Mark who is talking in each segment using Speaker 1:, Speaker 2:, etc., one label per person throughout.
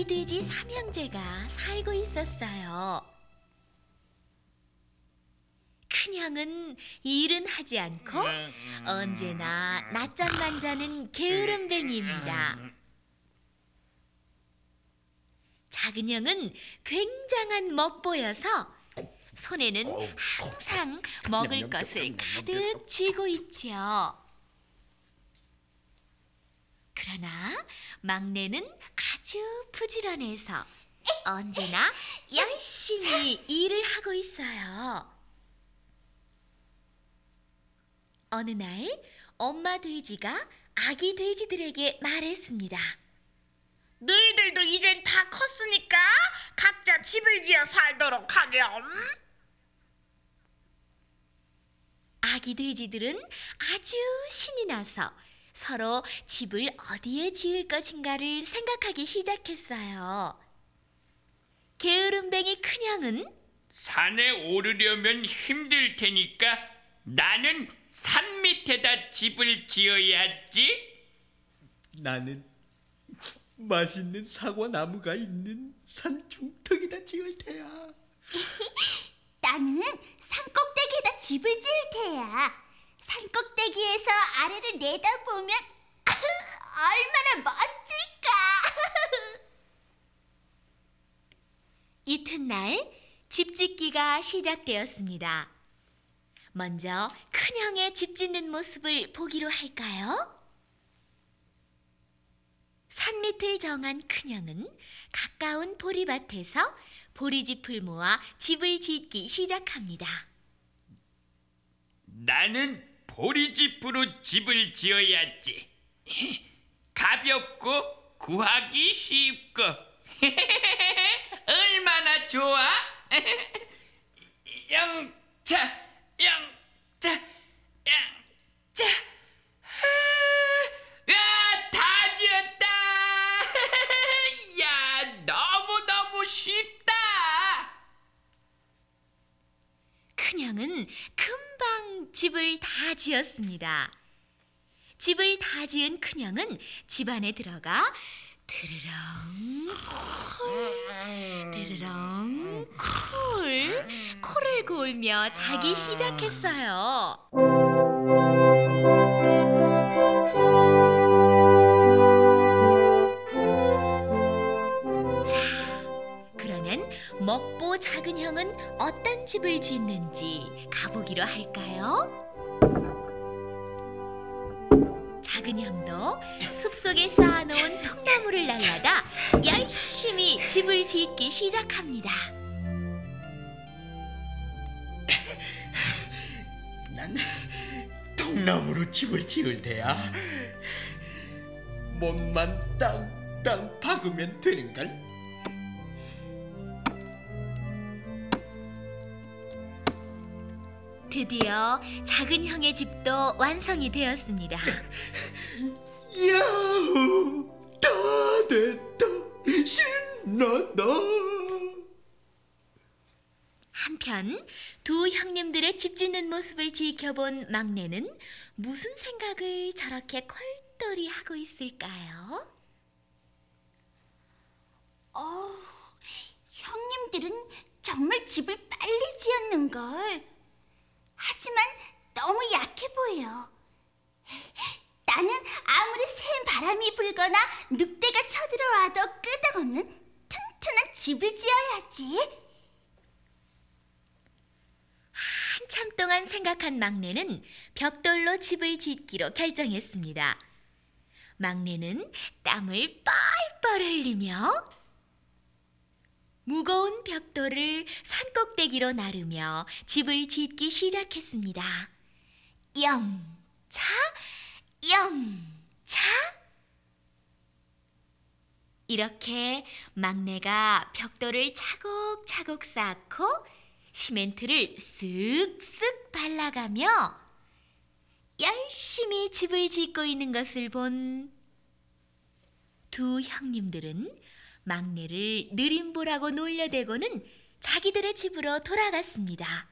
Speaker 1: 아기 돼지 삼형제가 살고 있었어요. 큰형은 일은 하지 않고 언제나 낮잠만 자는 게으름뱅이입니다. 작은 형은 굉장한 먹보여서 손에는 항상 먹을 것을 가득 쥐고 있지요. 그러나 막내는 아주 부지런해서 언제나 열심히 일을 하고 있어요. 어느 날 엄마 돼지가 아기 돼지들에게 말했습니다.
Speaker 2: 너희들도 이젠 다 컸으니까 각자 집을 지어 살도록 하렴.
Speaker 1: 아기 돼지들은 아주 신이 나서 서로 집을 어디에 지을 것인가를 생각하기 시작했어요. 게으름뱅이 큰형은
Speaker 3: 산에 오르려면 힘들 테니까 나는 산 밑에다 집을 지어야지.
Speaker 4: 나는 맛있는 사과 나무가 있는 산 중턱에다 지을 테야.
Speaker 5: 나는 산꼭대기에다 집을 지을 테야. 산꼭대기에서 아래를 내다보면 얼마나 멋질까.
Speaker 1: 이튿날 집짓기가 시작되었습니다. 먼저 큰형의 집 짓는 모습을 보기로 할까요? 산밑을 정한 큰형은 가까운 보리밭에서 보리짚을 모아 집을 짓기 시작합니다.
Speaker 3: 나는 보리집으로 집을 지어야지. 가볍고 구하기 쉽고 얼마나 좋아? 영차 다 지었다. 야, 너무너무 쉽다.
Speaker 1: 큰형은 금방 집을 다 지었습니다. 집을 다 지은 큰형은 집 안에 들어가 드르렁 콜 드르렁 콜 코를 골며 자기 시작했어요. 자, 그러면 먹보 작은 형은 어떤 집을 짓는지 가보기로 할까요? 작은 형도 숲속에 쌓아놓은 통나무를 날라다 열심히 집을 짓기 시작합니다.
Speaker 4: 난 통나무로 집을 지을 테야. 몸만 땅땅 박으면 되는걸.
Speaker 1: 드디어 작은 형의 집도 완성이 되었습니다.
Speaker 4: 야호! 다 됐다. 신난다.
Speaker 1: 한편 두 형님들의 집 짓는 모습을 지켜본 막내는 무슨 생각을 저렇게 콜똘히 하고 있을까요?
Speaker 5: 형님들은 정말 집을 빨리 지었는걸. 하지만 너무 약해 보여. 나는 아무리 센 바람이 불거나 늑대가 쳐들어와도 끄떡없는 튼튼한 집을 지어야지.
Speaker 1: 한참 동안 생각한 막내는 벽돌로 집을 짓기로 결정했습니다. 막내는 땀을 뻘뻘 흘리며 무거운 벽돌을 산꼭대기로 나르며 집을 짓기 시작했습니다. 영차, 영차. 이렇게 막내가 벽돌을 차곡차곡 쌓고 시멘트를 쓱쓱 발라가며 열심히 집을 짓고 있는 것을 본 두 형님들은 막내를 느림보라고 놀려대고는 자기들의 집으로 돌아갔습니다.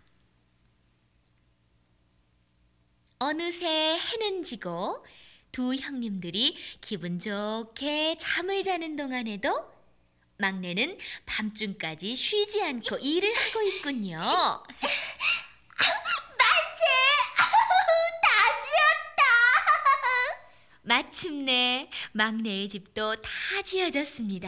Speaker 1: 어느새 해는 지고 두 형님들이 기분 좋게 잠을 자는 동안에도 막내는 밤중까지 쉬지 않고 일을 하고 있군요.
Speaker 5: 만세! 다 지었다!
Speaker 1: 마침내 막내의 집도 다 지어졌습니다.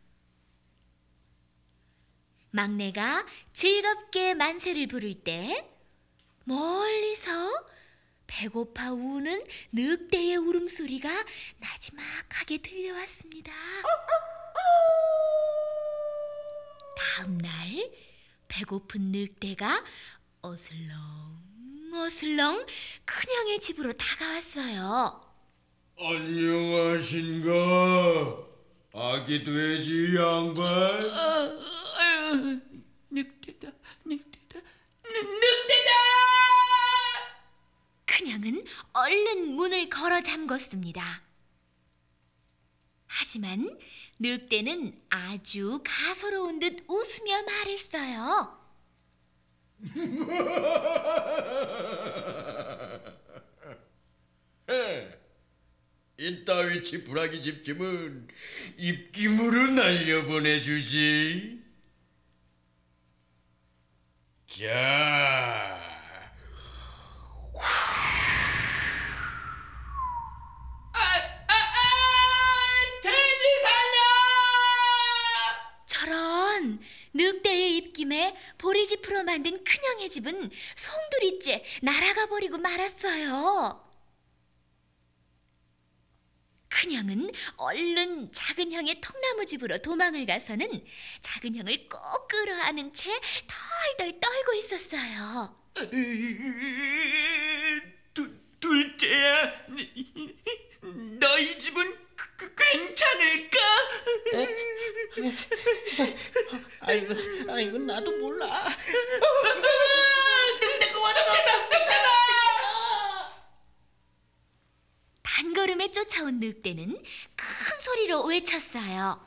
Speaker 1: 막내가 즐겁게 만세를 부를 때 멀리서 배고파 우는 늑대의 울음소리가 나지막하게 들려왔습니다. 다음 날 배고픈 늑대가 어슬렁어슬렁 큰형의 집으로 다가왔어요.
Speaker 4: 안녕하신가, 아기 돼지 양반.
Speaker 3: 늑대다.
Speaker 1: 큰형은 얼른 문을 걸어 잠궜습니다. 하지만 늑대는 아주 가소로운 듯 웃으며 말했어요.
Speaker 4: 이따위 지푸라기 집쯤은 입김으로 날려보내주지. 자,
Speaker 3: 돼지 살려!
Speaker 1: 저런 늑대의 입김에 보리짚으로 만든 큰형의 집은 송두리째 날아가 버리고 말았어요. 큰형은 얼른 작은 형의 통나무 집으로 도망을 가서는 작은 형을 꼭 끌어안은 채 덜덜 떨고 있었어요.
Speaker 3: 둘째야, 너희 집은 괜찮을까?
Speaker 6: 아이고 나도 몰라.
Speaker 1: 단걸음에 쫓아온 늑대는 큰 소리로 외쳤어요.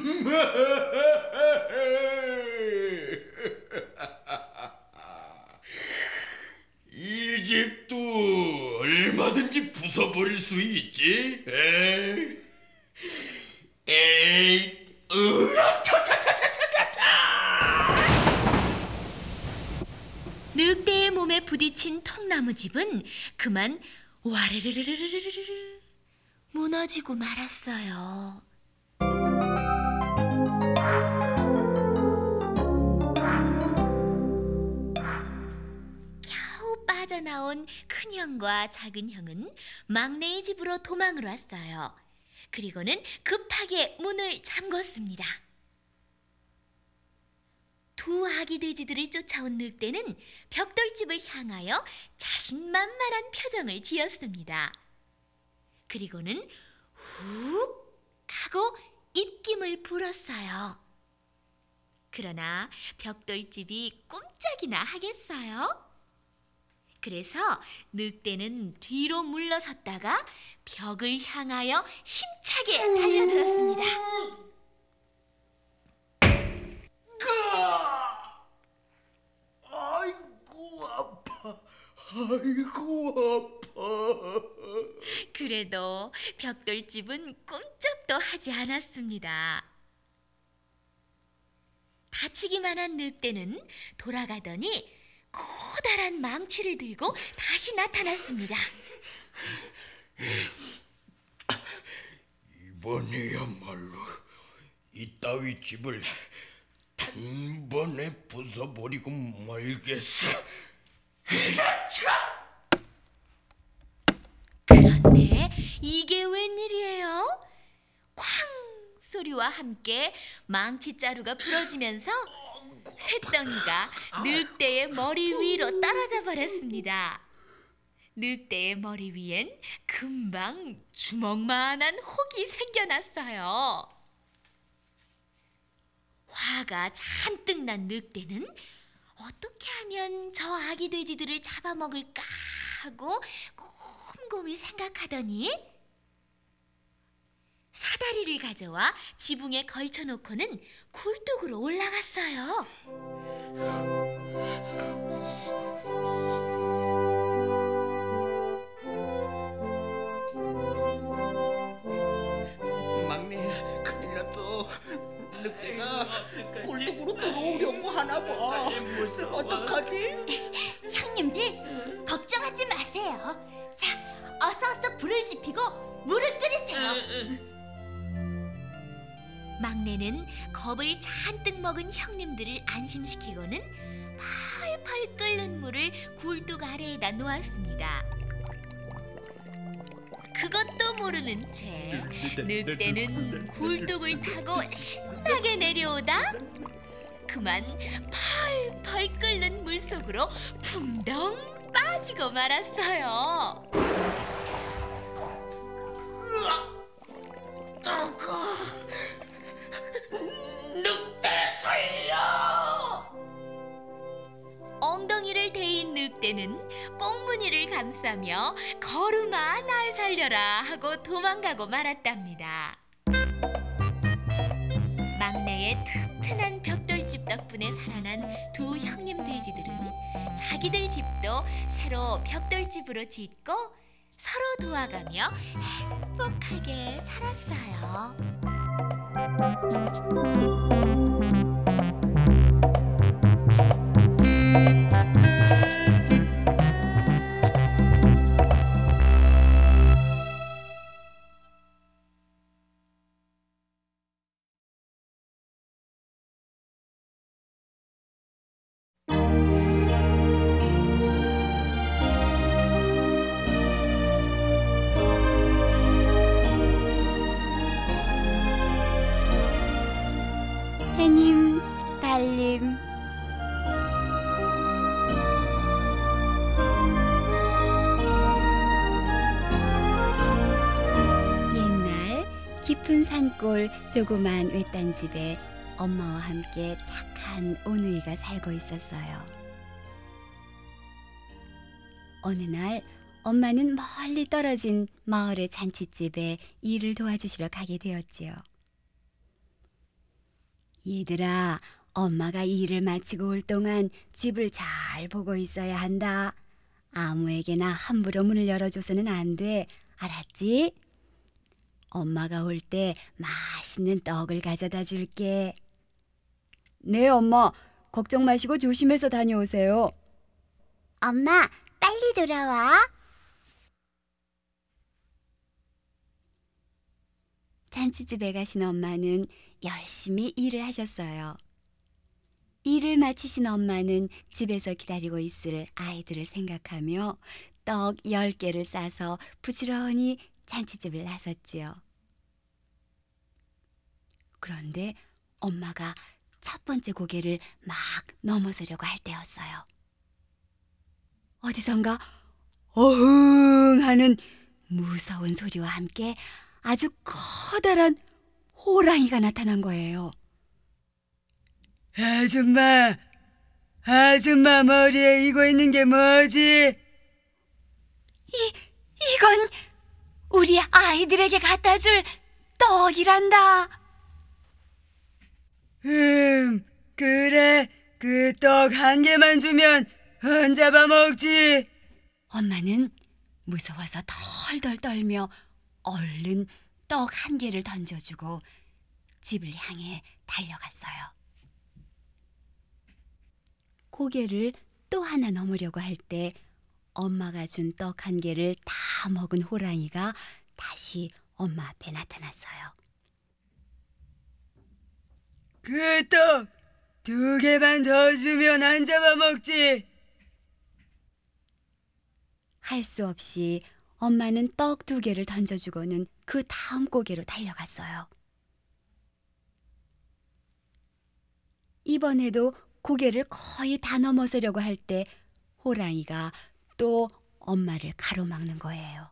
Speaker 4: 이 집도 얼마든지 부숴버릴 수 있지. 에이,
Speaker 1: 늑대의 몸에 부딪힌 통나무 집은 그만 와르르르르르르르 무너지고 말았어요. 겨우 빠져나온 큰형과 작은형은 막내의 집으로 도망을 왔어요. 그리고는 급하게 문을 잠궜습니다. 두 아기 돼지들을 쫓아온 늑대는 벽돌집을 향하여 자신만만한 표정을 지었습니다. 그리고는 훅 하고 입김을 불었어요. 그러나 벽돌집이 꼼짝이나 하겠어요? 그래서 늑대는 뒤로 물러섰다가 벽을 향하여 힘차게 달려들었습니다.
Speaker 4: 아이고 아파, 아이고 아파.
Speaker 1: 그래도 벽돌집은 꼼짝도 하지 않았습니다. 다치기만 한 늑대는 돌아가더니 커다란 망치를 들고 다시 나타났습니다.
Speaker 4: 이번에야말로 이따위 집을 단번에 부숴버리고 말겠어.
Speaker 1: 그런데 이게 웬일이에요? 쾅 소리와 함께 망치자루가 부러지면서 쇳덩이가 늑대의 머리 위로 떨어져 버렸습니다. 늑대의 머리 위엔 금방 주먹만한 혹이 생겨났어요. 화가 잔뜩 난 늑대는 어떻게 하면 저 아기 돼지들을 잡아먹을까 하고 곰곰이 생각하더니 사다리를 가져와 지붕에 걸쳐놓고는 굴뚝으로 올라갔어요.
Speaker 6: 막내야 큰일 났어. 늑대가 오려고 하나 봐. 어떡하지?
Speaker 5: 형님들 걱정하지 마세요. 자, 어서 불을 지피고 물을 끓이세요.
Speaker 1: 막내는 겁을 잔뜩 먹은 형님들을 안심시키고는 펄펄 끓는 물을 굴뚝 아래에다 놓았습니다. 그것도 모르는 채 늑대는 굴뚝을 타고 신나게 내려오다 그만 펄펄 끓는 물속으로 풍덩 빠지고 말았어요.
Speaker 4: 늑대 살려!
Speaker 1: 엉덩이를 대인 늑대는 꽁무니를 감싸며 걸음아 날 살려라 하고 도망가고 말았답니다. 막내의 튼튼한 벽돌집 덕분에 살아난 두 형님 돼지들은 자기들 집도 새로 벽돌집으로 짓고 서로 도와가며 행복하게 살았어요.
Speaker 7: 해님, 달님. 옛날 깊은 산골 조그만 외딴 집에 엄마와 함께 착한 오누이가 살고 있었어요. 어느 날 엄마는 멀리 떨어진 마을의 잔칫집에 일을 도와주시러 가게 되었지요. 얘들아, 엄마가 일을 마치고 올 동안 집을 잘 보고 있어야 한다. 아무에게나 함부로 문을 열어줘서는 안 돼. 알았지? 엄마가 올 때 맛있는 떡을 가져다 줄게. 네, 엄마. 걱정 마시고 조심해서 다녀오세요.
Speaker 5: 엄마, 빨리 돌아와.
Speaker 7: 잔치집에 가신 엄마는 열심히 일을 하셨어요. 일을 마치신 엄마는 집에서 기다리고 있을 아이들을 생각하며 떡 10개를 싸서 부지런히 잔치집을 나섰지요. 그런데 엄마가 첫 번째 고개를 막 넘어서려고 할 때였어요. 어디선가 어흥 하는 무서운 소리와 함께 아주 커다란 호랑이가 나타난 거예요. 아줌마 머리에 이고 있는 게 뭐지? 이건 우리 아이들에게 갖다 줄 떡이란다. 그래. 그 떡 1개만 주면 안 잡아먹지. 엄마는 무서워서 덜덜 떨며 얼른 떡 1개를 던져주고 집을 향해 달려갔어요. 고개를 또 하나 넘으려고 할 때 엄마가 준 떡 1개를 다 먹은 호랑이가 다시 엄마 앞에 나타났어요. 그 떡 2개만 더 주면 안 잡아먹지. 할 수 없이 엄마는 떡 2개를 던져주고는 그 다음 고개로 달려갔어요. 이번에도 고개를 거의 다 넘어서려고 할 때 호랑이가 또 엄마를 가로막는 거예요.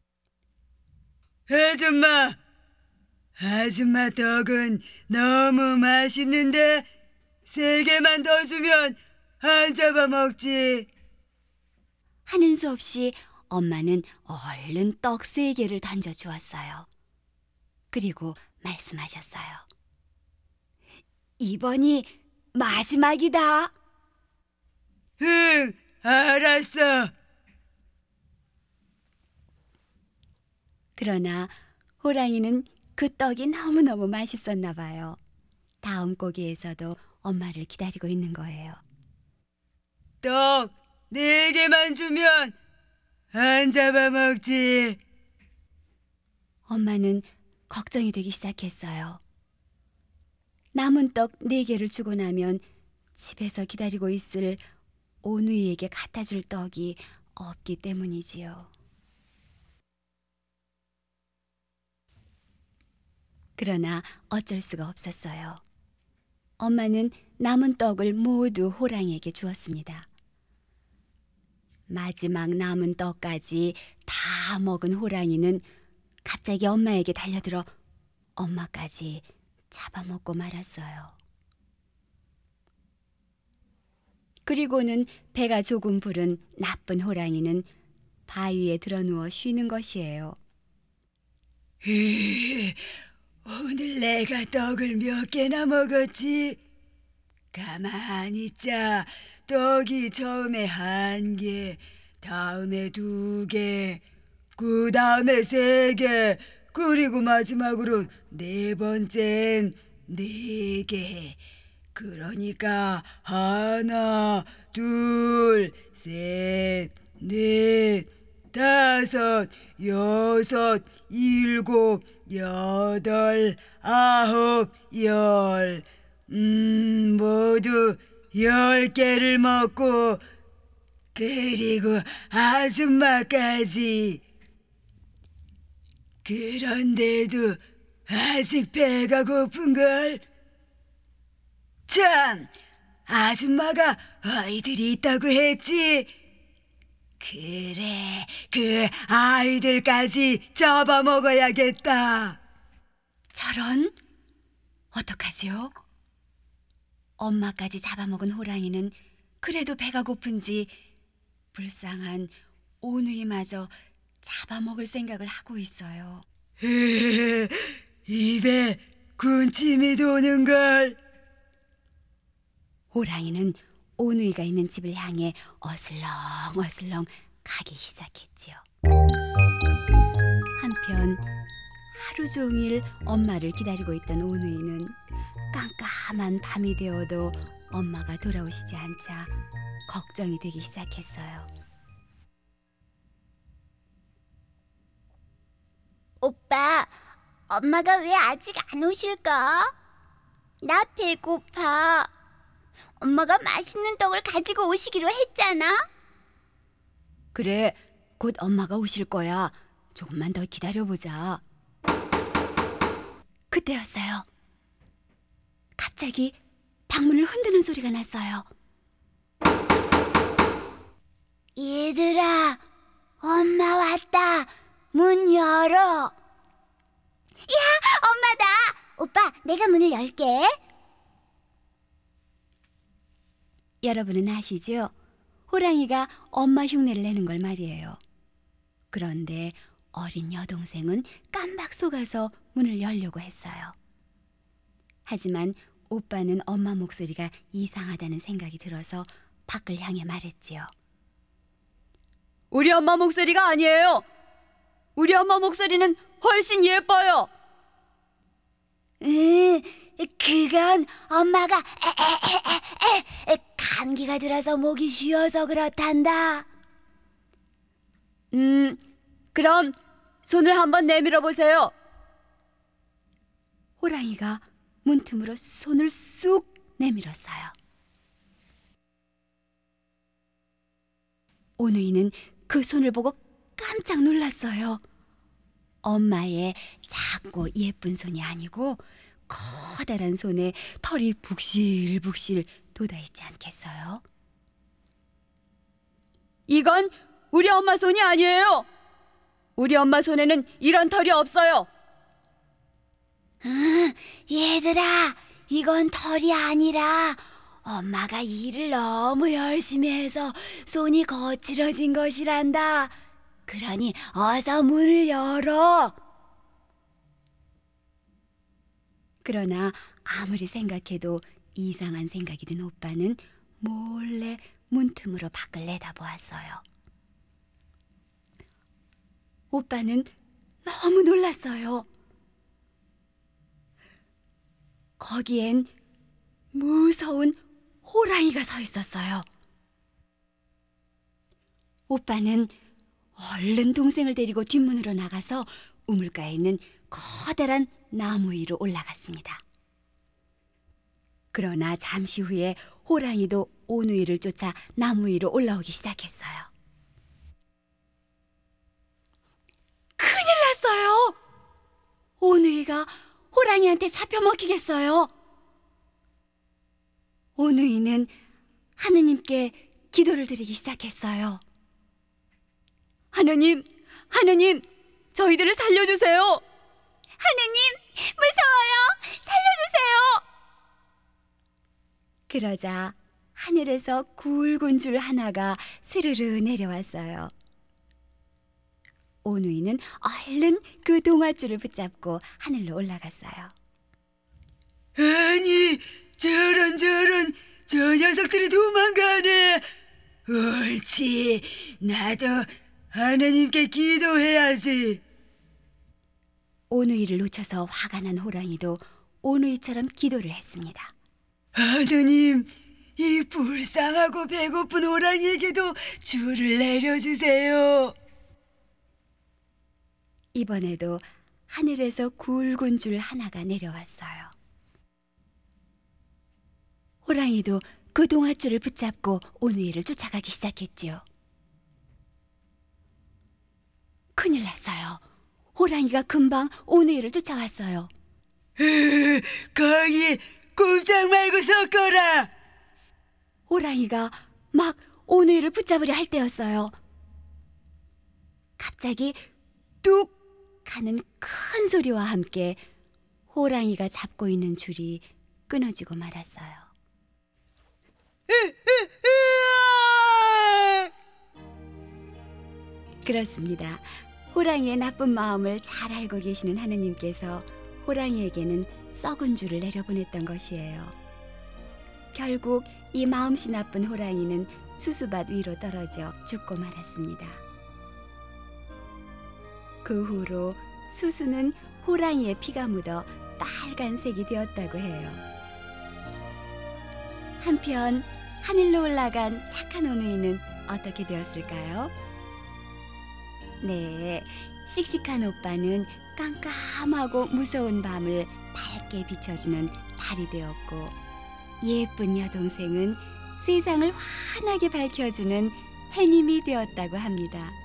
Speaker 7: 아줌마 떡은 너무 맛있는데 3개만 더 주면 안 잡아먹지. 하는 수 없이 엄마는 얼른 떡 3개를 던져주었어요. 그리고 말씀하셨어요. 이번이 마지막이다. 응, 알았어. 그러나 호랑이는 그 떡이 너무너무 맛있었나 봐요. 다음 고기에서도 엄마를 기다리고 있는 거예요.
Speaker 8: 떡 4개만 주면 안 잡아먹지.
Speaker 7: 엄마는 걱정이 되기 시작했어요. 남은 떡 4개를 주고 나면 집에서 기다리고 있을 오누이에게 갖다 줄 떡이 없기 때문이지요. 그러나 어쩔 수가 없었어요. 엄마는 남은 떡을 모두 호랑이에게 주었습니다. 마지막 남은 떡까지 다 먹은 호랑이는 갑자기 엄마에게 달려들어 엄마까지 잡아먹고 말았어요. 그리고는 배가 조금 부른 나쁜 호랑이는 바위에 드러누워 쉬는 것이에요.
Speaker 8: 오늘 내가 떡을 몇 개나 먹었지? 가만히 있자. 떡이 처음에 1개, 다음에 2개, 그 다음에 3개, 그리고 마지막으로 4번째는 4개. 그러니까 1, 2, 3, 4, 5, 6, 7, 8, 9, 10. 모두 10개를 먹고 그리고 아줌마까지. 그런데도 아직 배가 고픈걸. 참, 아줌마가 아이들이 있다고 했지. 그래, 그 아이들까지 잡아먹어야겠다.
Speaker 7: 저런? 어떡하지요? 엄마까지 잡아먹은 호랑이는 그래도 배가 고픈지 불쌍한 오누이마저 잡아먹을 생각을 하고 있어요.
Speaker 8: 입에 군침이 도는걸.
Speaker 7: 호랑이는 오누이가 있는 집을 향해 어슬렁어슬렁 가기 시작했지요. 한편 하루 종일 엄마를 기다리고 있던 오누이는 깜깜한 밤이 되어도 엄마가 돌아오시지 않자 걱정이 되기 시작했어요.
Speaker 5: 오빠, 엄마가 왜 아직 안 오실까? 나 배고파. 엄마가 맛있는 떡을 가지고 오시기로 했잖아.
Speaker 7: 그래, 곧 엄마가 오실 거야. 조금만 더 기다려보자. 그때였어요. 갑자기 방문을 흔드는 소리가 났어요.
Speaker 5: 얘들아, 엄마 왔다. 문 열어. 야, 엄마다. 오빠, 내가 문을 열게.
Speaker 7: 여러분은 아시죠? 호랑이가 엄마 흉내를 내는 걸 말이에요. 그런데 어린 여동생은 깜박 속아서 문을 열려고 했어요. 하지만 오빠는 엄마 목소리가 이상하다는 생각이 들어서 밖을 향해 말했지요. 우리 엄마 목소리가 아니에요. 우리 엄마 목소리는 훨씬 예뻐요.
Speaker 5: 그건 엄마가 감기가 들어서 목이 쉬어서 그렇단다.
Speaker 7: 그럼 손을 한번 내밀어 보세요. 호랑이가 문틈으로 손을 쑥 내밀었어요. 오누이는 그 손을 보고 깜짝 놀랐어요. 엄마의 작고 예쁜 손이 아니고 커다란 손에 털이 북실북실 돋아있지 않겠어요? 이건 우리 엄마 손이 아니에요. 우리 엄마 손에는 이런 털이 없어요.
Speaker 5: 얘들아, 이건 털이 아니라 엄마가 일을 너무 열심히 해서 손이 거칠어진 것이란다. 그러니 어서 문을 열어.
Speaker 7: 그러나 아무리 생각해도 이상한 생각이 든 오빠는 몰래 문틈으로 밖을 내다보았어요. 오빠는 너무 놀랐어요. 거기엔 무서운 호랑이가 서 있었어요. 오빠는 얼른 동생을 데리고 뒷문으로 나가서 우물가에 있는 커다란 나무 위로 올라갔습니다. 그러나 잠시 후에 호랑이도 오누이를 쫓아 나무 위로 올라오기 시작했어요. 큰일 났어요. 오누이가 호랑이한테 잡혀먹히겠어요. 오누이는 하느님께 기도를 드리기 시작했어요. 하느님, 하느님, 저희들을 살려주세요. 하느님, 무서워요. 살려주세요. 그러자 하늘에서 굵은 줄 하나가 스르르 내려왔어요. 오누이는 얼른 그 동아줄을 붙잡고 하늘로 올라갔어요.
Speaker 8: 아니, 저런 저 녀석들이 도망가네. 옳지, 나도 하나님께 기도해야지.
Speaker 7: 오누이를 놓쳐서 화가 난 호랑이도 오누이처럼 기도를 했습니다.
Speaker 8: 하느님, 이 불쌍하고 배고픈 호랑이에게도 줄을 내려주세요.
Speaker 7: 이번에도 하늘에서 굵은 줄 하나가 내려왔어요. 호랑이도 그 동아줄을 붙잡고 오누이를 쫓아가기 시작했지요. 큰일 났어요. 호랑이가 금방 오누이를 쫓아왔어요.
Speaker 8: 거기 꼼짝 말고 섞어라.
Speaker 7: 호랑이가 막 오누이를 붙잡으려 할 때였어요. 갑자기 뚝 하는 큰 소리와 함께 호랑이가 잡고 있는 줄이 끊어지고 말았어요. 그렇습니다. 호랑이의 나쁜 마음을 잘 알고 계시는 하느님께서 호랑이에게는 썩은 줄을 내려보냈던 것이에요. 결국 이 마음씨 나쁜 호랑이는 수수밭 위로 떨어져 죽고 말았습니다. 그 후로 수수는 호랑이의 피가 묻어 빨간색이 되었다고 해요. 한편 하늘로 올라간 착한 오누이는 어떻게 되었을까요? 네, 씩씩한 오빠는 깜깜하고 무서운 밤을 밝게 비춰주는 달이 되었고, 예쁜 여동생은 세상을 환하게 밝혀주는 해님이 되었다고 합니다.